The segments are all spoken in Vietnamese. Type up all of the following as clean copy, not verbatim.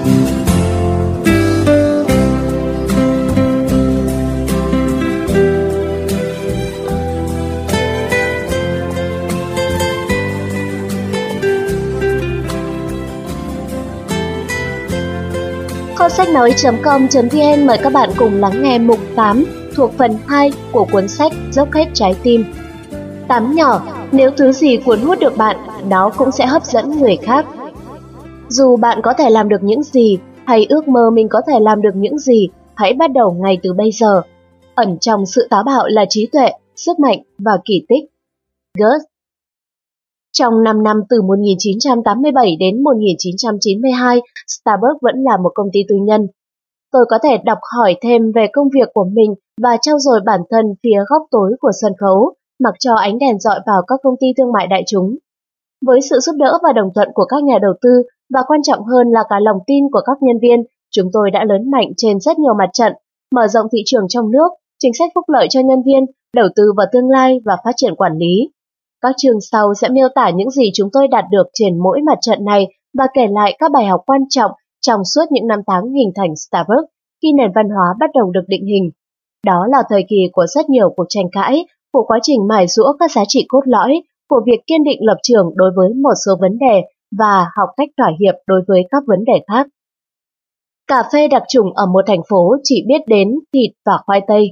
Kho sách nói.com.vn mời các bạn cùng lắng nghe mục 8 thuộc phần 2 của cuốn sách Dốc hết trái tim. 8 nhỏ, nếu thứ gì cuốn hút được bạn, nó cũng sẽ hấp dẫn người khác. Dù bạn có thể làm được những gì, hay ước mơ mình có thể làm được những gì, hãy bắt đầu ngay từ bây giờ. Ẩn trong sự táo bạo là trí tuệ, sức mạnh và kỳ tích. Goethe. Trong 5 năm từ 1987 đến 1992, Starbucks vẫn là một công ty tư nhân. Tôi có thể đọc hỏi thêm về công việc của mình và trau dồi bản thân phía góc tối của sân khấu, mặc cho ánh đèn dọi vào các công ty thương mại đại chúng. Với sự giúp đỡ và đồng thuận của các nhà đầu tư, và quan trọng hơn là cả lòng tin của các nhân viên, chúng tôi đã lớn mạnh trên rất nhiều mặt trận, mở rộng thị trường trong nước, chính sách phúc lợi cho nhân viên, đầu tư vào tương lai và phát triển quản lý. Các chương sau sẽ miêu tả những gì chúng tôi đạt được trên mỗi mặt trận này và kể lại các bài học quan trọng trong suốt những năm tháng hình thành Starbucks khi nền văn hóa bắt đầu được định hình. Đó là thời kỳ của rất nhiều cuộc tranh cãi, của quá trình mài giũa các giá trị cốt lõi, của việc kiên định lập trường đối với một số vấn đề và học cách thỏa hiệp đối với các vấn đề khác. Cà phê đặc trùng ở một thành phố chỉ biết đến thịt và khoai tây.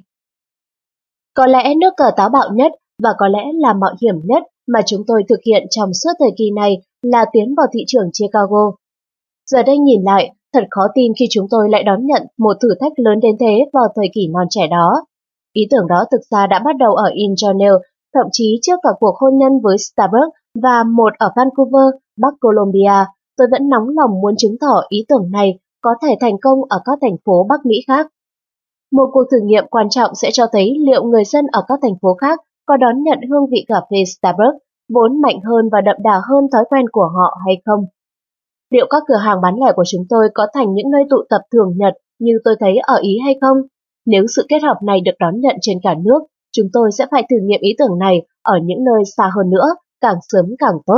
Có lẽ nước cờ táo bạo nhất và có lẽ là mạo hiểm nhất mà chúng tôi thực hiện trong suốt thời kỳ này là tiến vào thị trường Chicago. Giờ đây nhìn lại, thật khó tin khi chúng tôi lại đón nhận một thử thách lớn đến thế vào thời kỳ non trẻ đó. Ý tưởng đó thực ra đã bắt đầu ở Ingenel, thậm chí trước cả cuộc hôn nhân với Starbucks và một ở Vancouver, Bắc Columbia, tôi vẫn nóng lòng muốn chứng tỏ ý tưởng này có thể thành công ở các thành phố Bắc Mỹ khác. Một cuộc thử nghiệm quan trọng sẽ cho thấy liệu người dân ở các thành phố khác có đón nhận hương vị cà phê Starbucks vốn mạnh hơn và đậm đà hơn thói quen của họ hay không. Liệu các cửa hàng bán lẻ của chúng tôi có thành những nơi tụ tập thường nhật như tôi thấy ở Ý hay không? Nếu sự kết hợp này được đón nhận trên cả nước, chúng tôi sẽ phải thử nghiệm ý tưởng này ở những nơi xa hơn nữa, càng sớm càng tốt.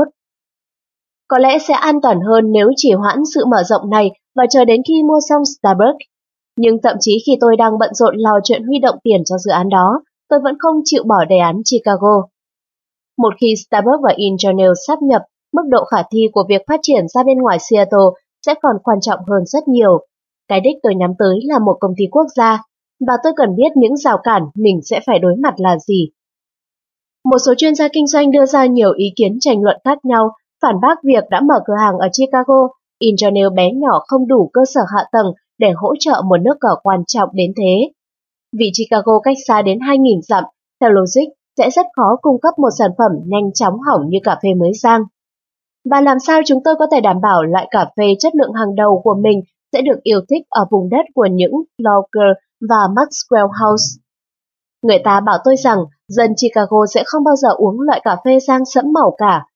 Có lẽ sẽ an toàn hơn nếu chỉ hoãn sự mở rộng này và chờ đến khi mua xong Starbucks. Nhưng thậm chí khi tôi đang bận rộn lo chuyện huy động tiền cho dự án đó, tôi vẫn không chịu bỏ đề án Chicago. Một khi Starbucks và Ingenel sáp nhập, mức độ khả thi của việc phát triển ra bên ngoài Seattle sẽ còn quan trọng hơn rất nhiều. Cái đích tôi nhắm tới là một công ty quốc gia, và tôi cần biết những rào cản mình sẽ phải đối mặt là gì. Một số chuyên gia kinh doanh đưa ra nhiều ý kiến tranh luận khác nhau, phản bác việc đã mở cửa hàng ở Chicago, Ingenel bé nhỏ không đủ cơ sở hạ tầng để hỗ trợ một nước cờ quan trọng đến thế. Vì Chicago cách xa đến 2.000 dặm, theo logic sẽ rất khó cung cấp một sản phẩm nhanh chóng hỏng như cà phê mới rang. Và làm sao chúng tôi có thể đảm bảo loại cà phê chất lượng hàng đầu của mình sẽ được yêu thích ở vùng đất của những Lawker và Maxwell House? Người ta bảo tôi rằng dân Chicago sẽ không bao giờ uống loại cà phê rang sẫm màu cả.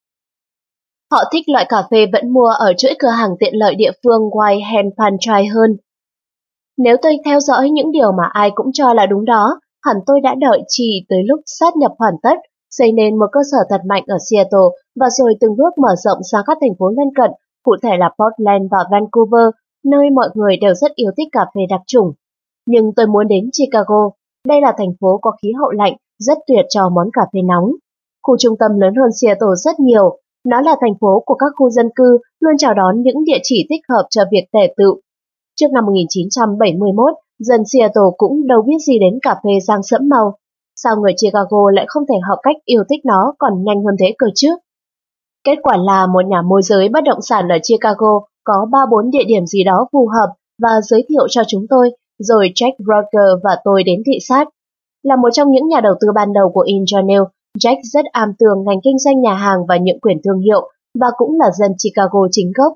Họ thích loại cà phê vẫn mua ở chuỗi cửa hàng tiện lợi địa phương White Hand Pantry hơn. Nếu tôi theo dõi những điều mà ai cũng cho là đúng đó, hẳn tôi đã đợi chỉ tới lúc sát nhập hoàn tất, xây nên một cơ sở thật mạnh ở Seattle và rồi từng bước mở rộng sang các thành phố lân cận, cụ thể là Portland và Vancouver, nơi mọi người đều rất yêu thích cà phê đặc trùng. Nhưng tôi muốn đến Chicago. Đây là thành phố có khí hậu lạnh, rất tuyệt cho món cà phê nóng. Khu trung tâm lớn hơn Seattle rất nhiều. Nó là thành phố của các khu dân cư, luôn chào đón những địa chỉ thích hợp cho việc tề tựu. Trước năm 1971, dân Seattle cũng đâu biết gì đến cà phê rang sẫm màu. Sao người Chicago lại không thể học cách yêu thích nó còn nhanh hơn thế cơ chứ? Kết quả là một nhà môi giới bất động sản ở Chicago có 3-4 địa điểm gì đó phù hợp và giới thiệu cho chúng tôi, rồi Jack Roger và tôi đến thị sát. Là một trong những nhà đầu tư ban đầu của Ingenel, Jack rất am tường ngành kinh doanh nhà hàng và nhượng quyền thương hiệu, và cũng là dân Chicago chính gốc.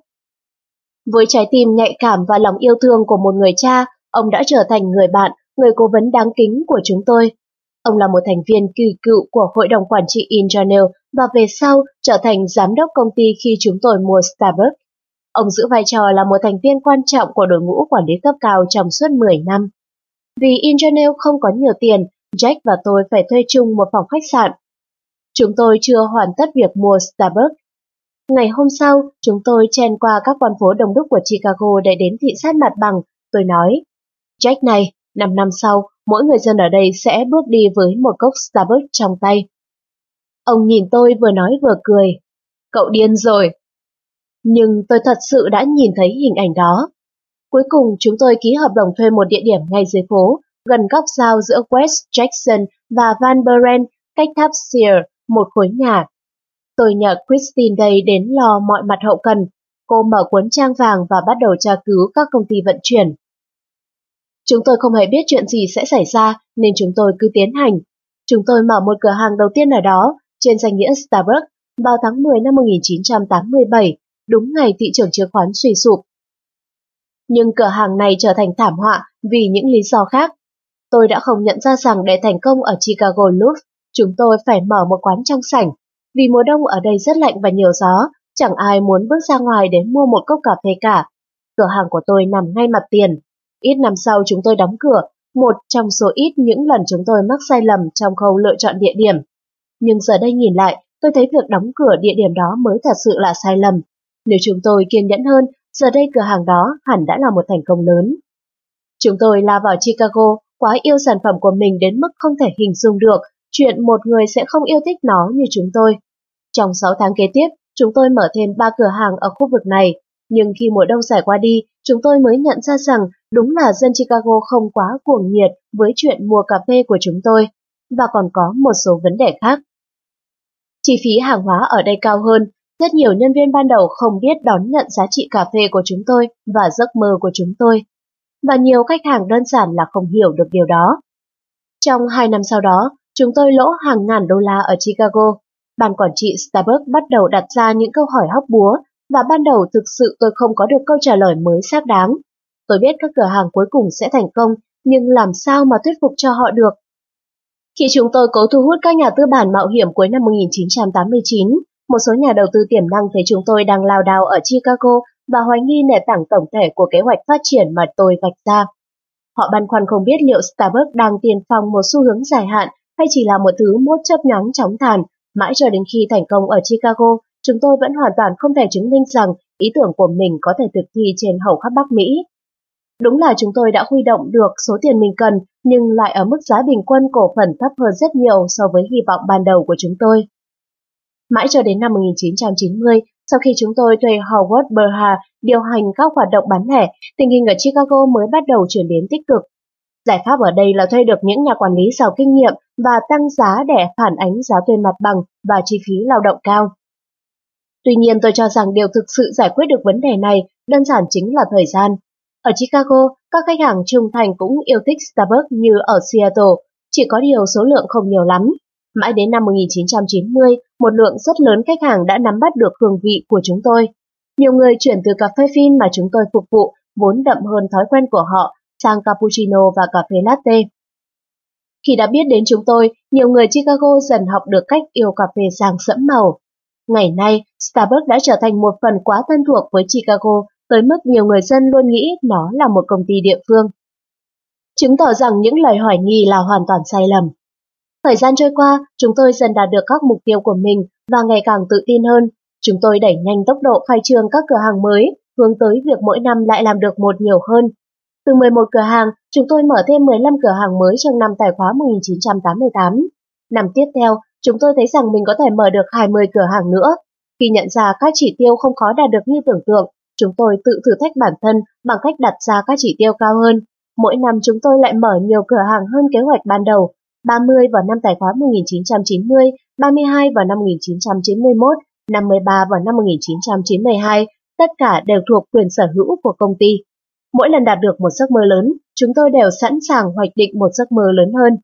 Với trái tim nhạy cảm và lòng yêu thương của một người cha, ông đã trở thành người bạn, người cố vấn đáng kính của chúng tôi. Ông là một thành viên kỳ cựu của hội đồng quản trị Ingenel và về sau trở thành giám đốc công ty khi chúng tôi mua Starbucks. Ông giữ vai trò là một thành viên quan trọng của đội ngũ quản lý cấp cao trong suốt 10 năm. Vì Ingenel không có nhiều tiền, Jack và tôi phải thuê chung một phòng khách sạn. Chúng tôi chưa hoàn tất việc mua Starbucks. Ngày hôm sau, chúng tôi chen qua các con phố đông đúc của Chicago để đến thị sát mặt bằng. Tôi nói, Jack này, 5 năm sau, mỗi người dân ở đây sẽ bước đi với một cốc Starbucks trong tay. Ông nhìn tôi vừa nói vừa cười. Cậu điên rồi. Nhưng tôi thật sự đã nhìn thấy hình ảnh đó. Cuối cùng chúng tôi ký hợp đồng thuê một địa điểm ngay dưới phố, gần góc giao giữa West Jackson và Van Buren, cách tháp Sears, một khối nhà. Tôi nhờ Christine đây đến lo mọi mặt hậu cần. Cô mở cuốn trang vàng và bắt đầu tra cứu các công ty vận chuyển. Chúng tôi không hề biết chuyện gì sẽ xảy ra nên chúng tôi cứ tiến hành. Chúng tôi mở một cửa hàng đầu tiên ở đó, trên danh nghĩa Starbucks, vào tháng 10 năm 1987, đúng ngày thị trường chứng khoán suy sụp. Nhưng cửa hàng này trở thành thảm họa vì những lý do khác. Tôi đã không nhận ra rằng để thành công ở Chicago Louvre, chúng tôi phải mở một quán trong sảnh. Vì mùa đông ở đây rất lạnh và nhiều gió, chẳng ai muốn bước ra ngoài để mua một cốc cà phê cả. Cửa hàng của tôi nằm ngay mặt tiền. Ít năm sau chúng tôi đóng cửa, một trong số ít những lần chúng tôi mắc sai lầm trong khâu lựa chọn địa điểm. Nhưng giờ đây nhìn lại, tôi thấy việc đóng cửa địa điểm đó mới thật sự là sai lầm. Nếu chúng tôi kiên nhẫn hơn, giờ đây cửa hàng đó hẳn đã là một thành công lớn. Chúng tôi lao vào Chicago, quá yêu sản phẩm của mình đến mức không thể hình dung được chuyện một người sẽ không yêu thích nó như chúng tôi. Trong 6 tháng kế tiếp, chúng tôi mở thêm 3 cửa hàng ở khu vực này, nhưng khi mùa đông trải qua đi, chúng tôi mới nhận ra rằng đúng là dân Chicago không quá cuồng nhiệt với chuyện mua cà phê của chúng tôi, và còn có một số vấn đề khác. Chi phí hàng hóa ở đây cao hơn, rất nhiều nhân viên ban đầu không biết đón nhận giá trị cà phê của chúng tôi và giấc mơ của chúng tôi. Và nhiều khách hàng đơn giản là không hiểu được điều đó. Trong 2 năm sau đó, chúng tôi lỗ hàng ngàn đô la ở Chicago. Ban quản trị Starbucks bắt đầu đặt ra những câu hỏi hóc búa, và ban đầu thực sự tôi không có được câu trả lời mới xác đáng. Tôi biết các cửa hàng cuối cùng sẽ thành công, nhưng làm sao mà thuyết phục cho họ được? Khi chúng tôi cố thu hút các nhà tư bản mạo hiểm cuối năm 1989, một số nhà đầu tư tiềm năng thấy chúng tôi đang lao đao ở Chicago và hoài nghi nền tảng tổng thể của kế hoạch phát triển mà tôi vạch ra. Họ băn khoăn không biết liệu Starbucks đang tiên phong một xu hướng dài hạn hay chỉ là một thứ mốt chớp nhoáng chóng tàn. Mãi cho đến khi thành công ở Chicago, chúng tôi vẫn hoàn toàn không thể chứng minh rằng ý tưởng của mình có thể thực thi trên hầu khắp Bắc Mỹ. Đúng là chúng tôi đã huy động được số tiền mình cần, nhưng lại ở mức giá bình quân cổ phần thấp hơn rất nhiều so với hy vọng ban đầu của chúng tôi. Mãi cho đến năm 1990, sau khi chúng tôi thuê Howard Berha điều hành các hoạt động bán lẻ, tình hình ở Chicago mới bắt đầu chuyển biến tích cực. Giải pháp ở đây là thuê được những nhà quản lý giàu kinh nghiệm và tăng giá để phản ánh giá thuê mặt bằng và chi phí lao động cao. Tuy nhiên tôi cho rằng điều thực sự giải quyết được vấn đề này đơn giản chính là thời gian. Ở Chicago, các khách hàng trung thành cũng yêu thích Starbucks như ở Seattle, chỉ có điều số lượng không nhiều lắm. Mãi đến năm 1990, một lượng rất lớn khách hàng đã nắm bắt được hương vị của chúng tôi. Nhiều người chuyển từ cà phê phin mà chúng tôi phục vụ, vốn đậm hơn thói quen của họ, sang cappuccino và cà phê latte. Khi đã biết đến chúng tôi, nhiều người Chicago dần học được cách yêu cà phê sang sẫm màu. Ngày nay, Starbucks đã trở thành một phần quá thân thuộc với Chicago, tới mức nhiều người dân luôn nghĩ nó là một công ty địa phương. Chứng tỏ rằng những lời hoài nghi là hoàn toàn sai lầm. Thời gian trôi qua, chúng tôi dần đạt được các mục tiêu của mình và ngày càng tự tin hơn. Chúng tôi đẩy nhanh tốc độ khai trương các cửa hàng mới, hướng tới việc mỗi năm lại làm được một nhiều hơn. Từ 11 cửa hàng, chúng tôi mở thêm 15 cửa hàng mới trong năm tài khóa 1988. Năm tiếp theo, chúng tôi thấy rằng mình có thể mở được 20 cửa hàng nữa. Khi nhận ra các chỉ tiêu không khó đạt được như tưởng tượng, chúng tôi tự thử thách bản thân bằng cách đặt ra các chỉ tiêu cao hơn. Mỗi năm chúng tôi lại mở nhiều cửa hàng hơn kế hoạch ban đầu, 30 vào năm tài khóa 1990, 32 vào năm 1991, 53 vào năm 1992, tất cả đều thuộc quyền sở hữu của công ty. Mỗi lần đạt được một giấc mơ lớn, chúng tôi đều sẵn sàng hoạch định một giấc mơ lớn hơn.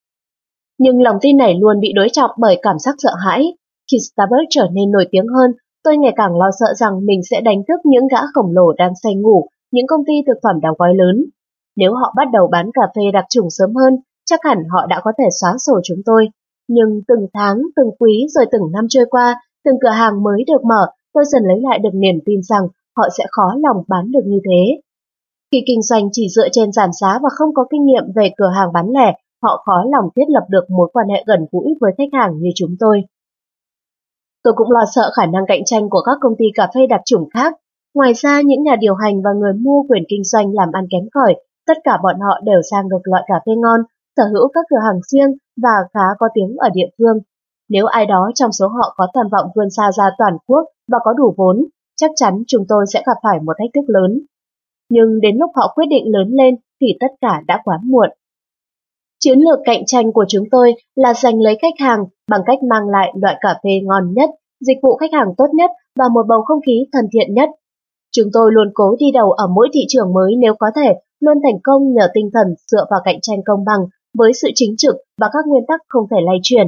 Nhưng lòng tin này luôn bị đối trọng bởi cảm giác sợ hãi. Khi Starbucks trở nên nổi tiếng hơn, tôi ngày càng lo sợ rằng mình sẽ đánh thức những gã khổng lồ đang say ngủ, những công ty thực phẩm đóng gói lớn. Nếu họ bắt đầu bán cà phê đặc trùng sớm hơn, chắc hẳn họ đã có thể xóa sổ chúng tôi. Nhưng từng tháng, từng quý rồi từng năm trôi qua, từng cửa hàng mới được mở, tôi dần lấy lại được niềm tin rằng họ sẽ khó lòng bán được như thế. Khi kinh doanh chỉ dựa trên giảm giá và không có kinh nghiệm về cửa hàng bán lẻ, họ khó lòng thiết lập được mối quan hệ gần gũi với khách hàng như chúng tôi. Tôi cũng lo sợ khả năng cạnh tranh của các công ty cà phê đặc chủng khác. Ngoài ra, những nhà điều hành và người mua quyền kinh doanh làm ăn kém cỏi, tất cả bọn họ đều sang được loại cà phê ngon, sở hữu các cửa hàng riêng và khá có tiếng ở địa phương. Nếu ai đó trong số họ có tham vọng vươn xa ra toàn quốc và có đủ vốn, chắc chắn chúng tôi sẽ gặp phải một thách thức lớn. Nhưng đến lúc họ quyết định lớn lên thì tất cả đã quá muộn. Chiến lược cạnh tranh của chúng tôi là giành lấy khách hàng bằng cách mang lại loại cà phê ngon nhất, dịch vụ khách hàng tốt nhất và một bầu không khí thân thiện nhất. Chúng tôi luôn cố đi đầu ở mỗi thị trường mới nếu có thể, luôn thành công nhờ tinh thần dựa vào cạnh tranh công bằng với sự chính trực và các nguyên tắc không thể lay chuyển.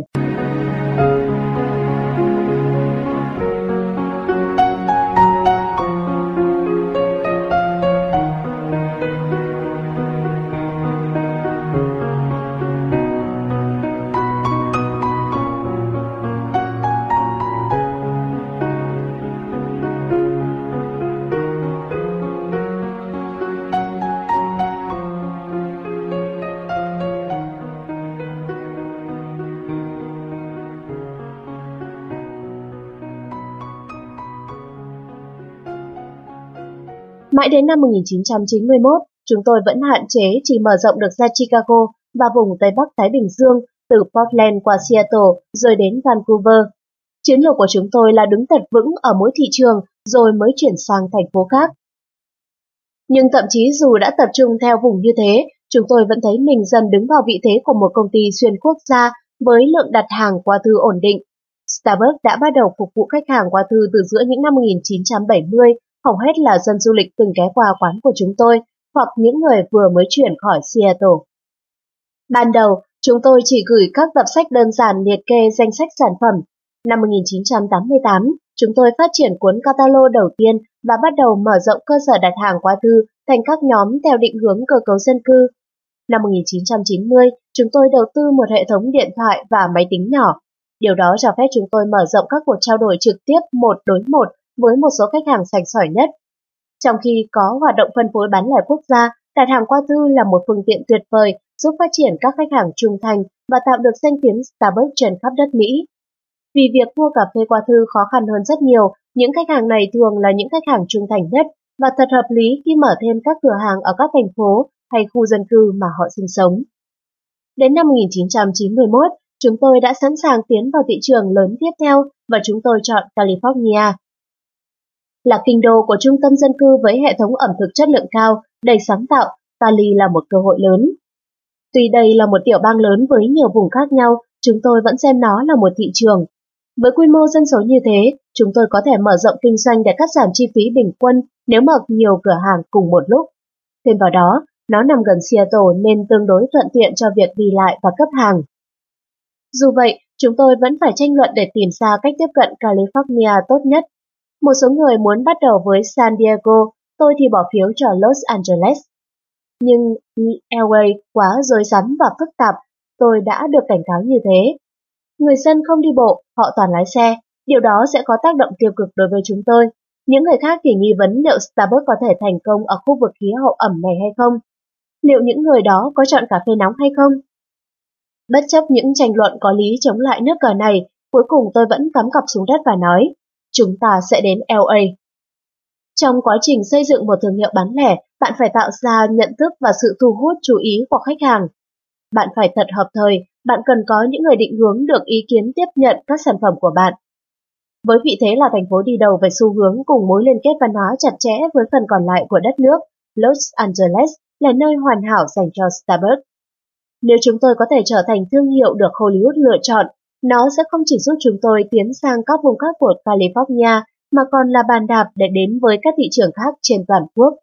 Mãi đến năm 1991, chúng tôi vẫn hạn chế chỉ mở rộng được ra Chicago và vùng Tây Bắc Thái Bình Dương, từ Portland qua Seattle rồi đến Vancouver. Chiến lược của chúng tôi là đứng thật vững ở mỗi thị trường rồi mới chuyển sang thành phố khác. Nhưng thậm chí dù đã tập trung theo vùng như thế, chúng tôi vẫn thấy mình dần đứng vào vị thế của một công ty xuyên quốc gia với lượng đặt hàng qua thư ổn định. Starbucks đã bắt đầu phục vụ khách hàng qua thư từ giữa những năm 1970, hầu hết là dân du lịch từng ghé qua quán của chúng tôi, hoặc những người vừa mới chuyển khỏi Seattle. Ban đầu, chúng tôi chỉ gửi các tập sách đơn giản liệt kê danh sách sản phẩm. Năm 1988, chúng tôi phát triển cuốn catalog đầu tiên và bắt đầu mở rộng cơ sở đặt hàng qua thư thành các nhóm theo định hướng cơ cấu dân cư. Năm 1990, chúng tôi đầu tư một hệ thống điện thoại và máy tính nhỏ. Điều đó cho phép chúng tôi mở rộng các cuộc trao đổi trực tiếp một đối một với một số khách hàng sành sỏi nhất. Trong khi có hoạt động phân phối bán lẻ quốc gia, đặt hàng qua thư là một phương tiện tuyệt vời giúp phát triển các khách hàng trung thành và tạo được danh tiếng Starbucks trên khắp đất Mỹ. Vì việc mua cà phê qua thư khó khăn hơn rất nhiều, những khách hàng này thường là những khách hàng trung thành nhất và thật hợp lý khi mở thêm các cửa hàng ở các thành phố hay khu dân cư mà họ sinh sống. Đến năm 1991, chúng tôi đã sẵn sàng tiến vào thị trường lớn tiếp theo và chúng tôi chọn California. Là kinh đô của trung tâm dân cư với hệ thống ẩm thực chất lượng cao, đầy sáng tạo, Cali là một cơ hội lớn. Tuy đây là một tiểu bang lớn với nhiều vùng khác nhau, chúng tôi vẫn xem nó là một thị trường. Với quy mô dân số như thế, chúng tôi có thể mở rộng kinh doanh để cắt giảm chi phí bình quân nếu mở nhiều cửa hàng cùng một lúc. Thêm vào đó, nó nằm gần Seattle nên tương đối thuận tiện cho việc đi lại và cấp hàng. Dù vậy, chúng tôi vẫn phải tranh luận để tìm ra cách tiếp cận California tốt nhất. Một số người muốn bắt đầu với San Diego, tôi thì bỏ phiếu cho Los Angeles. Nhưng LA quá rối rắm và phức tạp, tôi đã được cảnh cáo như thế. Người dân không đi bộ, họ toàn lái xe, điều đó sẽ có tác động tiêu cực đối với chúng tôi. Những người khác thì nghi vấn liệu Starbucks có thể thành công ở khu vực khí hậu ẩm này hay không? Liệu những người đó có chọn cà phê nóng hay không? Bất chấp những tranh luận có lý chống lại nước cờ này, cuối cùng tôi vẫn cắm cặp xuống đất và nói, chúng ta sẽ đến LA. Trong quá trình xây dựng một thương hiệu bán lẻ, bạn phải tạo ra nhận thức và sự thu hút chú ý của khách hàng. Bạn phải thật hợp thời, bạn cần có những người định hướng được ý kiến tiếp nhận các sản phẩm của bạn. Với vị thế là thành phố đi đầu về xu hướng cùng mối liên kết văn hóa chặt chẽ với phần còn lại của đất nước, Los Angeles là nơi hoàn hảo dành cho Starbucks. Nếu chúng tôi có thể trở thành thương hiệu được Hollywood lựa chọn, nó sẽ không chỉ giúp chúng tôi tiến sang các vùng khác của California, mà còn là bàn đạp để đến với các thị trường khác trên toàn quốc.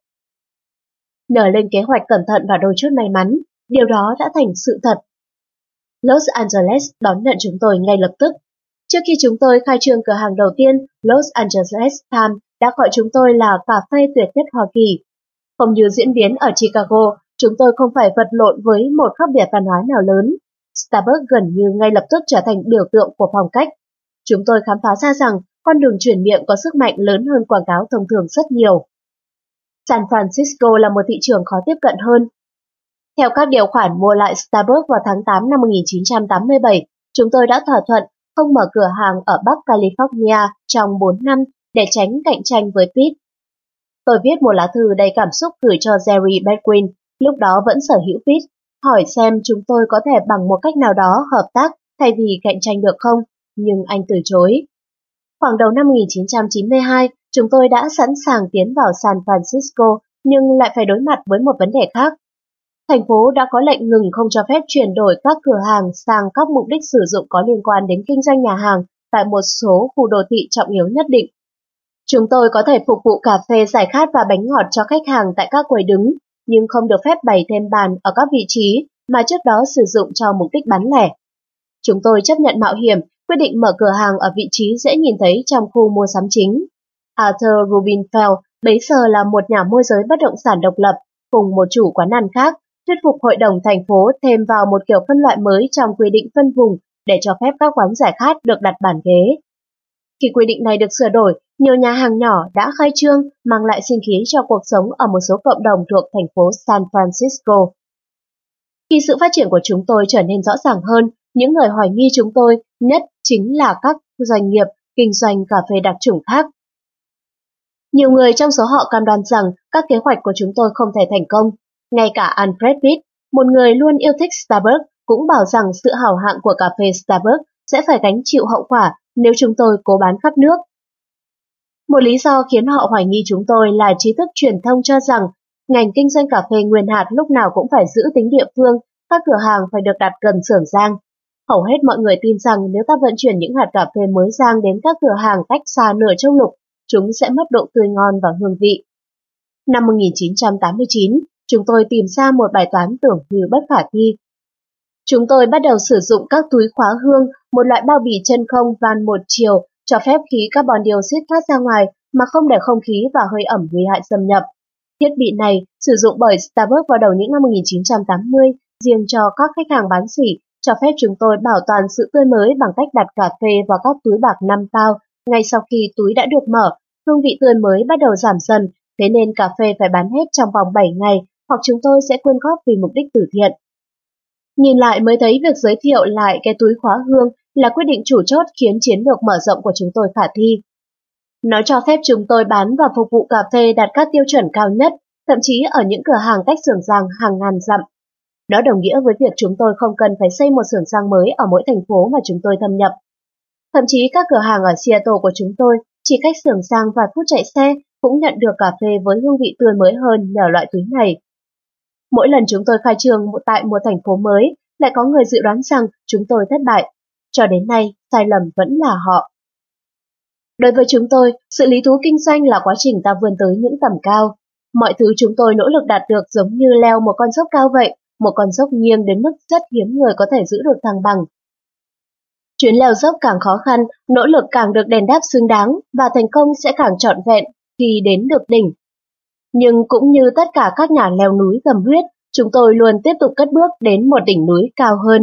Nở lên kế hoạch cẩn thận và đôi chút may mắn, điều đó đã thành sự thật. Los Angeles đón nhận chúng tôi ngay lập tức. Trước khi chúng tôi khai trương cửa hàng đầu tiên, Los Angeles Times đã gọi chúng tôi là cà phê tuyệt nhất Hoa Kỳ. Không như diễn biến ở Chicago, chúng tôi không phải vật lộn với một khác biệt văn hóa nào lớn. Starbucks gần như ngay lập tức trở thành biểu tượng của phong cách. Chúng tôi khám phá ra rằng con đường truyền miệng có sức mạnh lớn hơn quảng cáo thông thường rất nhiều. San Francisco là một thị trường khó tiếp cận hơn. Theo các điều khoản mua lại Starbucks vào tháng 8 năm 1987, chúng tôi đã thỏa thuận không mở cửa hàng ở Bắc California trong 4 năm để tránh cạnh tranh với Pete. Tôi viết một lá thư đầy cảm xúc gửi cho Jerry Bedwin, lúc đó vẫn sở hữu Pete, hỏi xem chúng tôi có thể bằng một cách nào đó hợp tác thay vì cạnh tranh được không, nhưng anh từ chối. Khoảng đầu năm 1992, chúng tôi đã sẵn sàng tiến vào San Francisco nhưng lại phải đối mặt với một vấn đề khác. Thành phố đã có lệnh ngừng không cho phép chuyển đổi các cửa hàng sang các mục đích sử dụng có liên quan đến kinh doanh nhà hàng tại một số khu đô thị trọng yếu nhất định. Chúng tôi có thể phục vụ cà phê, giải khát và bánh ngọt cho khách hàng tại các quầy đứng, nhưng không được phép bày thêm bàn ở các vị trí mà trước đó sử dụng cho mục đích bán lẻ. Chúng tôi chấp nhận mạo hiểm, quyết định mở cửa hàng ở vị trí dễ nhìn thấy trong khu mua sắm chính. Arthur Rubinfeld bấy giờ là một nhà môi giới bất động sản độc lập, cùng một chủ quán ăn khác, thuyết phục hội đồng thành phố thêm vào một kiểu phân loại mới trong quy định phân vùng để cho phép các quán giải khát được đặt bàn ghế. Khi quy định này được sửa đổi, nhiều nhà hàng nhỏ đã khai trương, mang lại sinh khí cho cuộc sống ở một số cộng đồng thuộc thành phố San Francisco. Khi sự phát triển của chúng tôi trở nên rõ ràng hơn, những người hoài nghi chúng tôi nhất chính là các doanh nghiệp kinh doanh cà phê đặc chủng khác. Nhiều người trong số họ cam đoan rằng các kế hoạch của chúng tôi không thể thành công. Ngay cả Alfred Pitt, một người luôn yêu thích Starbucks, cũng bảo rằng sự hào hạng của cà phê Starbucks sẽ phải gánh chịu hậu quả nếu chúng tôi cố bán khắp nước. Một lý do khiến họ hoài nghi chúng tôi là trí thức truyền thông cho rằng ngành kinh doanh cà phê nguyên hạt lúc nào cũng phải giữ tính địa phương, các cửa hàng phải được đặt gần xưởng rang. Hầu hết mọi người tin rằng nếu ta vận chuyển những hạt cà phê mới rang đến các cửa hàng cách xa nửa châu lục, chúng sẽ mất độ tươi ngon và hương vị. Năm 1989, chúng tôi tìm ra một bài toán tưởng như bất khả thi. Chúng tôi bắt đầu sử dụng các túi khóa hương, một loại bao bì chân không van một chiều, cho phép khí carbon dioxide thoát ra ngoài mà không để không khí và hơi ẩm nguy hại xâm nhập. Thiết bị này sử dụng bởi Starbucks vào đầu những năm 1980, riêng cho các khách hàng bán sỉ, cho phép chúng tôi bảo toàn sự tươi mới bằng cách đặt cà phê vào các túi bạc 5 pound. Ngay sau khi túi đã được mở, hương vị tươi mới bắt đầu giảm dần, thế nên cà phê phải bán hết trong vòng 7 ngày, hoặc chúng tôi sẽ quyên góp vì mục đích từ thiện. Nhìn lại mới thấy việc giới thiệu lại cái túi khóa hương là quyết định chủ chốt khiến chiến lược mở rộng của chúng tôi khả thi. Nó cho phép chúng tôi bán và phục vụ cà phê đạt các tiêu chuẩn cao nhất, thậm chí ở những cửa hàng cách xưởng rang hàng ngàn dặm. Đó đồng nghĩa với việc chúng tôi không cần phải xây một xưởng rang mới ở mỗi thành phố mà chúng tôi thâm nhập. Thậm chí các cửa hàng ở Seattle của chúng tôi chỉ cách xưởng rang vài phút chạy xe cũng nhận được cà phê với hương vị tươi mới hơn nhờ loại túi này. Mỗi lần chúng tôi khai trương tại một thành phố mới, lại có người dự đoán rằng chúng tôi thất bại. Cho đến nay, sai lầm vẫn là họ. Đối với chúng tôi, sự lý thú kinh doanh là quá trình ta vươn tới những tầm cao. Mọi thứ chúng tôi nỗ lực đạt được giống như leo một con dốc cao vậy, một con dốc nghiêng đến mức rất hiếm người có thể giữ được thăng bằng. Chuyến leo dốc càng khó khăn, nỗ lực càng được đền đáp xứng đáng và thành công sẽ càng trọn vẹn khi đến được đỉnh. Nhưng cũng như tất cả các nhà leo núi tâm huyết, chúng tôi luôn tiếp tục cất bước đến một đỉnh núi cao hơn.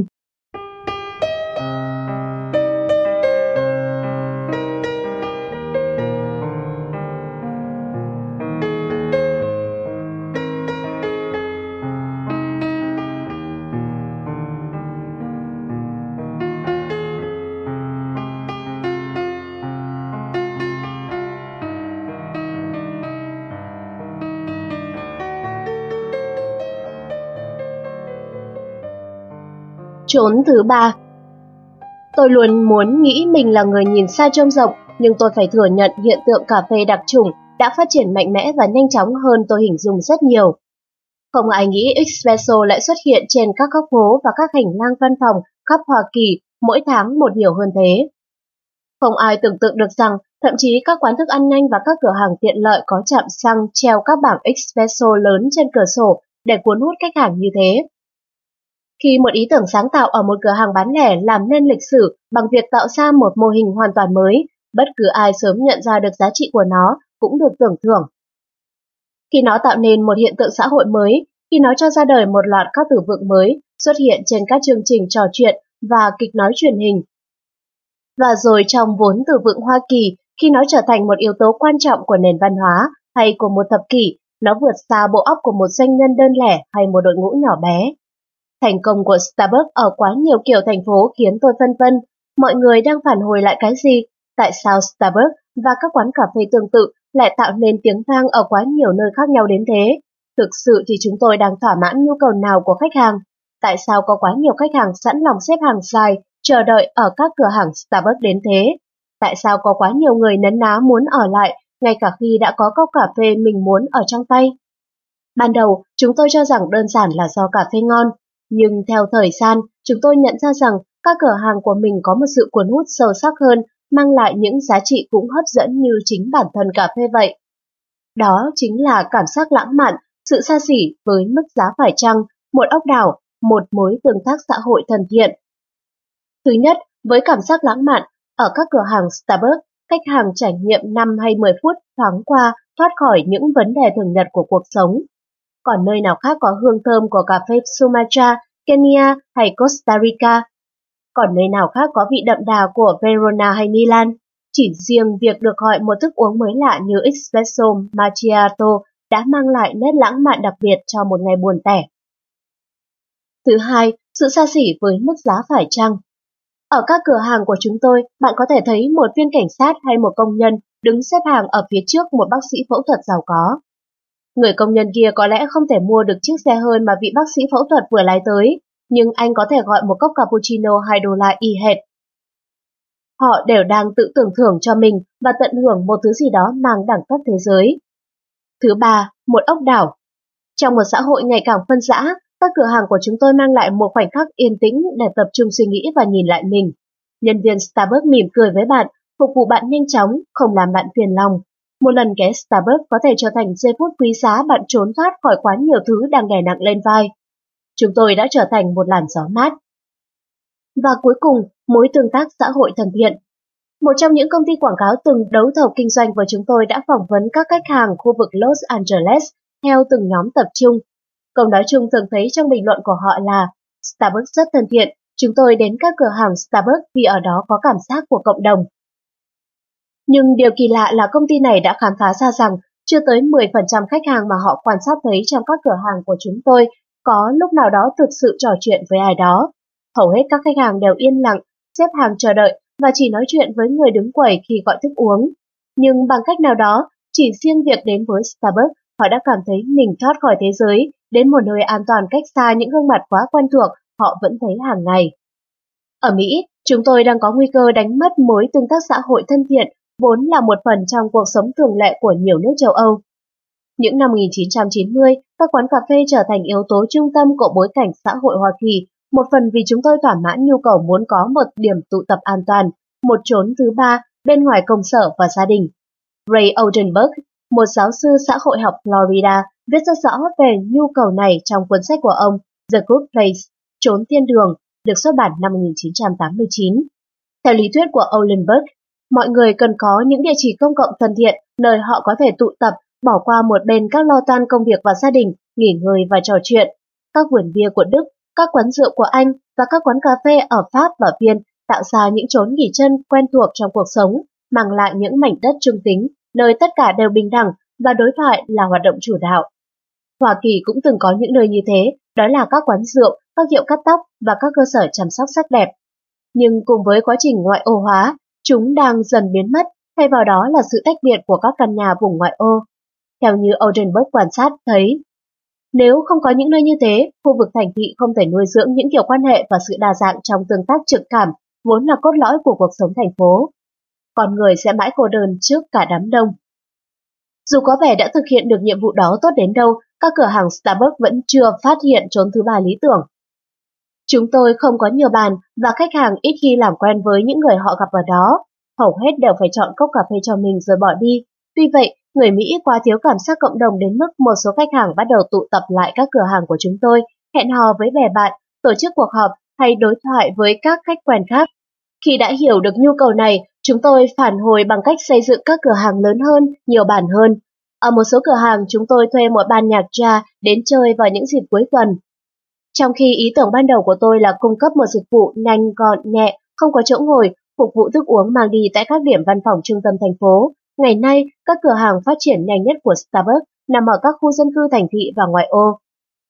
Chốn thứ 3. Tôi luôn muốn nghĩ mình là người nhìn xa trông rộng, nhưng tôi phải thừa nhận hiện tượng cà phê đặc chủng đã phát triển mạnh mẽ và nhanh chóng hơn tôi hình dung rất nhiều. Không ai nghĩ espresso lại xuất hiện trên các góc phố và các hành lang văn phòng khắp Hoa Kỳ mỗi tháng một nhiều hơn thế. Không ai tưởng tượng được rằng thậm chí các quán thức ăn nhanh và các cửa hàng tiện lợi có trạm xăng treo các bảng espresso lớn trên cửa sổ để cuốn hút khách hàng như thế. Khi một ý tưởng sáng tạo ở một cửa hàng bán lẻ làm nên lịch sử bằng việc tạo ra một mô hình hoàn toàn mới, bất cứ ai sớm nhận ra được giá trị của nó cũng được tưởng thưởng. Khi nó tạo nên một hiện tượng xã hội mới, khi nó cho ra đời một loạt các từ vựng mới xuất hiện trên các chương trình trò chuyện và kịch nói truyền hình. Và rồi trong vốn từ vựng Hoa Kỳ, khi nó trở thành một yếu tố quan trọng của nền văn hóa hay của một thập kỷ, nó vượt xa bộ óc của một doanh nhân đơn lẻ hay một đội ngũ nhỏ bé. Thành công của Starbucks ở quá nhiều kiểu thành phố khiến tôi phân vân, Mọi người đang phản hồi lại cái gì? Tại sao Starbucks và các quán cà phê tương tự lại tạo nên tiếng vang ở quá nhiều nơi khác nhau đến thế? Thực sự thì chúng tôi đang thỏa mãn nhu cầu nào của khách hàng? Tại sao có quá nhiều khách hàng sẵn lòng xếp hàng dài, chờ đợi ở các cửa hàng Starbucks đến thế? Tại sao có quá nhiều người nấn ná muốn ở lại, ngay cả khi đã có cốc cà phê mình muốn ở trong tay? Ban đầu, chúng tôi cho rằng đơn giản là do cà phê ngon, nhưng theo thời gian, chúng tôi nhận ra rằng các cửa hàng của mình có một sự cuốn hút sâu sắc hơn, mang lại những giá trị cũng hấp dẫn như chính bản thân cà phê vậy. Đó chính là cảm giác lãng mạn, sự xa xỉ với mức giá phải chăng, một ốc đảo, một mối tương tác xã hội thân thiện. Thứ nhất, với cảm giác lãng mạn, ở các cửa hàng Starbucks, khách hàng trải nghiệm 5 hay 10 phút thoáng qua thoát khỏi những vấn đề thường nhật của cuộc sống. Còn nơi nào khác có hương thơm của cà phê Sumatra, Kenya hay Costa Rica. Còn nơi nào khác có vị đậm đà của Verona hay Milan. Chỉ riêng việc được gọi một thức uống mới lạ như espresso macchiato đã mang lại nét lãng mạn đặc biệt cho một ngày buồn tẻ. Thứ hai, sự xa xỉ với mức giá phải chăng. Ở các cửa hàng của chúng tôi, bạn có thể thấy một viên cảnh sát hay một công nhân đứng xếp hàng ở phía trước một bác sĩ phẫu thuật giàu có. Người công nhân kia có lẽ không thể mua được chiếc xe hơi mà vị bác sĩ phẫu thuật vừa lái tới, nhưng anh có thể gọi một cốc cappuccino $2 y hệt. Họ đều đang tự tưởng thưởng cho mình và tận hưởng một thứ gì đó mang đẳng cấp thế giới. Thứ ba, một ốc đảo. Trong một xã hội ngày càng phân rã, các cửa hàng của chúng tôi mang lại một khoảnh khắc yên tĩnh để tập trung suy nghĩ và nhìn lại mình. Nhân viên Starbucks mỉm cười với bạn, phục vụ bạn nhanh chóng, không làm bạn phiền lòng. Một lần ghé Starbucks có thể trở thành giây phút quý giá bạn trốn thoát khỏi quá nhiều thứ đang đè nặng lên vai. Chúng tôi đã trở thành một làn gió mát. Và cuối cùng, mối tương tác xã hội thân thiện. Một trong những công ty quảng cáo từng đấu thầu kinh doanh với chúng tôi đã phỏng vấn các khách hàng khu vực Los Angeles theo từng nhóm tập trung. Câu nói chung thường thấy trong bình luận của họ là Starbucks rất thân thiện, chúng tôi đến các cửa hàng Starbucks vì ở đó có cảm giác của cộng đồng. Nhưng điều kỳ lạ là công ty này đã khám phá ra rằng chưa tới 10% khách hàng mà họ quan sát thấy trong các cửa hàng của chúng tôi có lúc nào đó thực sự trò chuyện với ai đó. Hầu hết các khách hàng đều yên lặng, xếp hàng chờ đợi và chỉ nói chuyện với người đứng quầy khi gọi thức uống. Nhưng bằng cách nào đó, chỉ riêng việc đến với Starbucks, họ đã cảm thấy mình thoát khỏi thế giới, đến một nơi an toàn cách xa những gương mặt quá quen thuộc họ vẫn thấy hàng ngày. Ở Mỹ, chúng tôi đang có nguy cơ đánh mất mối tương tác xã hội thân thiện vốn là một phần trong cuộc sống thường lệ của nhiều nước châu Âu. Những năm 1990, các quán cà phê trở thành yếu tố trung tâm của bối cảnh xã hội Hoa Kỳ, một phần vì chúng tôi thỏa mãn nhu cầu muốn có một điểm tụ tập an toàn, một chốn thứ ba bên ngoài công sở và gia đình. Ray Oldenburg, một giáo sư xã hội học Florida, viết rất rõ về nhu cầu này trong cuốn sách của ông The Good Place, Chốn thiên đường, được xuất bản năm 1989. Theo lý thuyết của Oldenburg, mọi người cần có những địa chỉ công cộng thân thiện nơi họ có thể tụ tập, bỏ qua một bên các lo toan công việc và gia đình, nghỉ ngơi và trò chuyện. Các vườn bia của Đức, các quán rượu của Anh và các quán cà phê ở Pháp và Viên tạo ra những chốn nghỉ chân quen thuộc trong cuộc sống, mang lại những mảnh đất trung tính, nơi tất cả đều bình đẳng và đối thoại là hoạt động chủ đạo. Hoa Kỳ cũng từng có những nơi như thế, đó là các quán rượu, các hiệu cắt tóc và các cơ sở chăm sóc sắc đẹp. Nhưng cùng với quá trình ngoại ô hóa, chúng đang dần biến mất, thay vào đó là sự tách biệt của các căn nhà vùng ngoại ô. Theo như Oldenburg quan sát thấy, nếu không có những nơi như thế, khu vực thành thị không thể nuôi dưỡng những kiểu quan hệ và sự đa dạng trong tương tác trực cảm, vốn là cốt lõi của cuộc sống thành phố. Con người sẽ mãi cô đơn trước cả đám đông. Dù có vẻ đã thực hiện được nhiệm vụ đó tốt đến đâu, các cửa hàng Starbucks vẫn chưa phát hiện chốn thứ ba lý tưởng. Chúng tôi không có nhiều bàn và khách hàng ít khi làm quen với những người họ gặp ở đó. Hầu hết đều phải chọn cốc cà phê cho mình rồi bỏ đi. Tuy vậy, người Mỹ quá thiếu cảm giác cộng đồng đến mức một số khách hàng bắt đầu tụ tập lại các cửa hàng của chúng tôi, hẹn hò với bè bạn, tổ chức cuộc họp hay đối thoại với các khách quen khác. Khi đã hiểu được nhu cầu này, chúng tôi phản hồi bằng cách xây dựng các cửa hàng lớn hơn, nhiều bàn hơn. Ở một số cửa hàng, chúng tôi thuê một ban nhạc jazz đến chơi vào những dịp cuối tuần. Trong khi ý tưởng ban đầu của tôi là cung cấp một dịch vụ nhanh, gọn, nhẹ, không có chỗ ngồi, phục vụ thức uống mang đi tại các điểm văn phòng trung tâm thành phố, ngày nay các cửa hàng phát triển nhanh nhất của Starbucks nằm ở các khu dân cư thành thị và ngoại ô.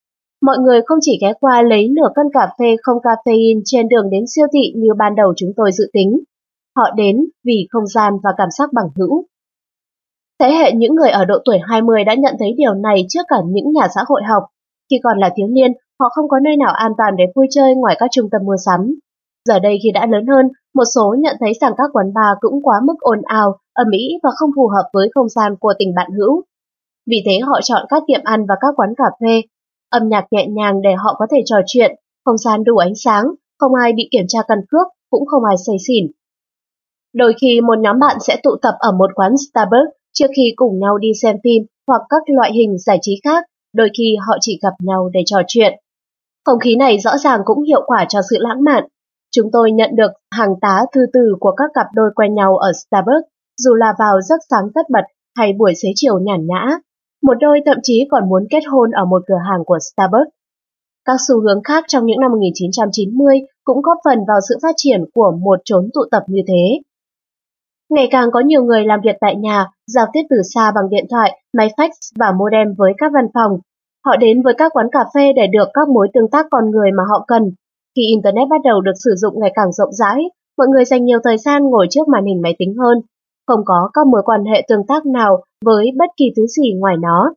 Mọi người không chỉ ghé qua lấy nửa cân cà phê không caffeine trên đường đến siêu thị như ban đầu chúng tôi dự tính. Họ đến vì không gian và cảm giác bằng hữu. Thế hệ những người ở độ tuổi 20 đã nhận thấy điều này trước cả những nhà xã hội học. Khi còn là thiếu niên, họ không có nơi nào an toàn để vui chơi ngoài các trung tâm mua sắm. Giờ đây khi đã lớn hơn, một số nhận thấy rằng các quán bar cũng quá mức ồn ào, ầm ĩ và không phù hợp với không gian của tình bạn hữu. Vì thế họ chọn các tiệm ăn và các quán cà phê, âm nhạc nhẹ nhàng để họ có thể trò chuyện, không gian đủ ánh sáng, không ai bị kiểm tra căn cước, cũng không ai say xỉn. Đôi khi một nhóm bạn sẽ tụ tập ở một quán Starbucks trước khi cùng nhau đi xem phim hoặc các loại hình giải trí khác, đôi khi họ chỉ gặp nhau để trò chuyện. Không khí này rõ ràng cũng hiệu quả cho sự lãng mạn. Chúng tôi nhận được hàng tá thư từ của các cặp đôi quen nhau ở Starbucks, dù là vào giấc sáng tất bật hay buổi xế chiều nhàn nhã. Một đôi thậm chí còn muốn kết hôn ở một cửa hàng của Starbucks. Các xu hướng khác trong những năm 1990 cũng góp phần vào sự phát triển của một chốn tụ tập như thế. Ngày càng có nhiều người làm việc tại nhà, giao tiếp từ xa bằng điện thoại, máy fax và modem với các văn phòng. Họ đến với các quán cà phê để được các mối tương tác con người mà họ cần. Khi Internet bắt đầu được sử dụng ngày càng rộng rãi, mọi người dành nhiều thời gian ngồi trước màn hình máy tính hơn. Không có các mối quan hệ tương tác nào với bất kỳ thứ gì ngoài nó.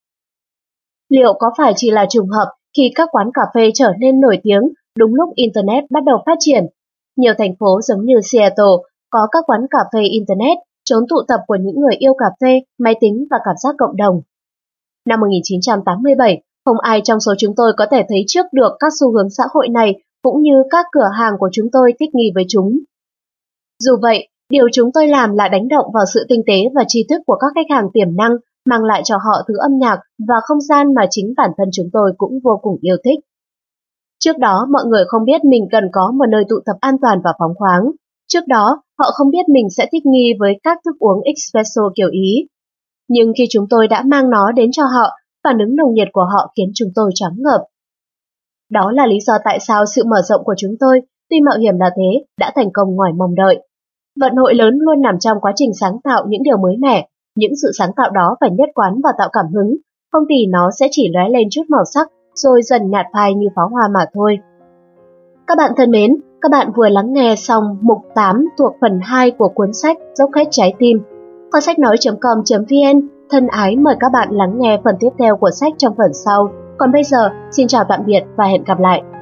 Liệu có phải chỉ là trùng hợp khi các quán cà phê trở nên nổi tiếng đúng lúc Internet bắt đầu phát triển? Nhiều thành phố giống như Seattle có các quán cà phê Internet, chốn tụ tập của những người yêu cà phê, máy tính và cảm giác cộng đồng. Năm 1987, không ai trong số chúng tôi có thể thấy trước được các xu hướng xã hội này cũng như các cửa hàng của chúng tôi thích nghi với chúng. Dù vậy, điều chúng tôi làm là đánh động vào sự tinh tế và tri thức của các khách hàng tiềm năng, mang lại cho họ thứ âm nhạc và không gian mà chính bản thân chúng tôi cũng vô cùng yêu thích. Trước đó, mọi người không biết mình cần có một nơi tụ tập an toàn và phóng khoáng. Trước đó, họ không biết mình sẽ thích nghi với các thức uống espresso kiểu Ý. Nhưng khi chúng tôi đã mang nó đến cho họ, phản ứng nồng nhiệt của họ khiến chúng tôi choáng ngợp. Đó là lý do tại sao sự mở rộng của chúng tôi, tuy mạo hiểm là thế, đã thành công ngoài mong đợi. Vận hội lớn luôn nằm trong quá trình sáng tạo những điều mới mẻ. Những sự sáng tạo đó phải nhất quán và tạo cảm hứng, không thì nó sẽ chỉ lóe lên chút màu sắc rồi dần nhạt phai như pháo hoa mà thôi. Các bạn thân mến, các bạn vừa lắng nghe xong mục 8 thuộc phần 2 của cuốn sách Dốc hết trái tim. Kho sách nói.com.vn thân ái mời các bạn lắng nghe phần tiếp theo của sách trong phần sau. Còn bây giờ, xin chào tạm biệt và hẹn gặp lại.